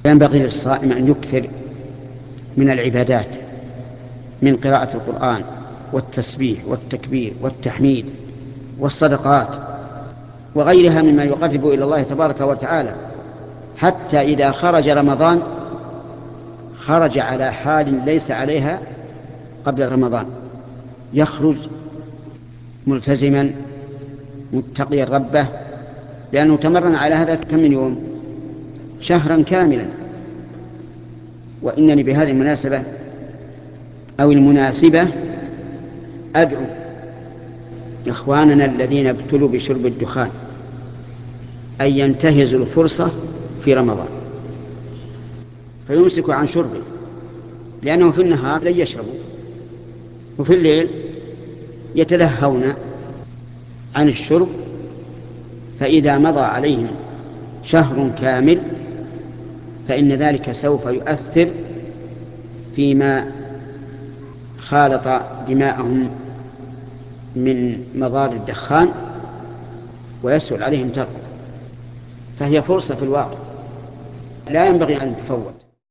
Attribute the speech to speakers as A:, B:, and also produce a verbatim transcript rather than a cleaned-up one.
A: ينبغي للصائم أن يكثر من العبادات، من قراءة القرآن والتسبيح والتكبير والتحميد والصدقات وغيرها مما يقرب إلى الله تبارك وتعالى، حتى إذا خرج رمضان خرج على حال ليس عليها قبل رمضان، يخرج ملتزما متقيا ربه، لأنه تمرن على هذا كم من يوم؟ شهرا كاملا. وإنني بهذه المناسبة أو المناسبة أدعو إخواننا الذين ابتلوا بشرب الدخان أن ينتهزوا الفرصة في رمضان فيمسكوا عن شربه، لأنه في النهار لن يشربوا وفي الليل يتلهون عن الشرب، فإذا مضى عليهم شهر كامل فإن ذلك سوف يؤثر فيما خالط دماءهم من مضار الدخان ويسهل عليهم تركه. فهي فرصة في الواقع لا ينبغي أن تفوت.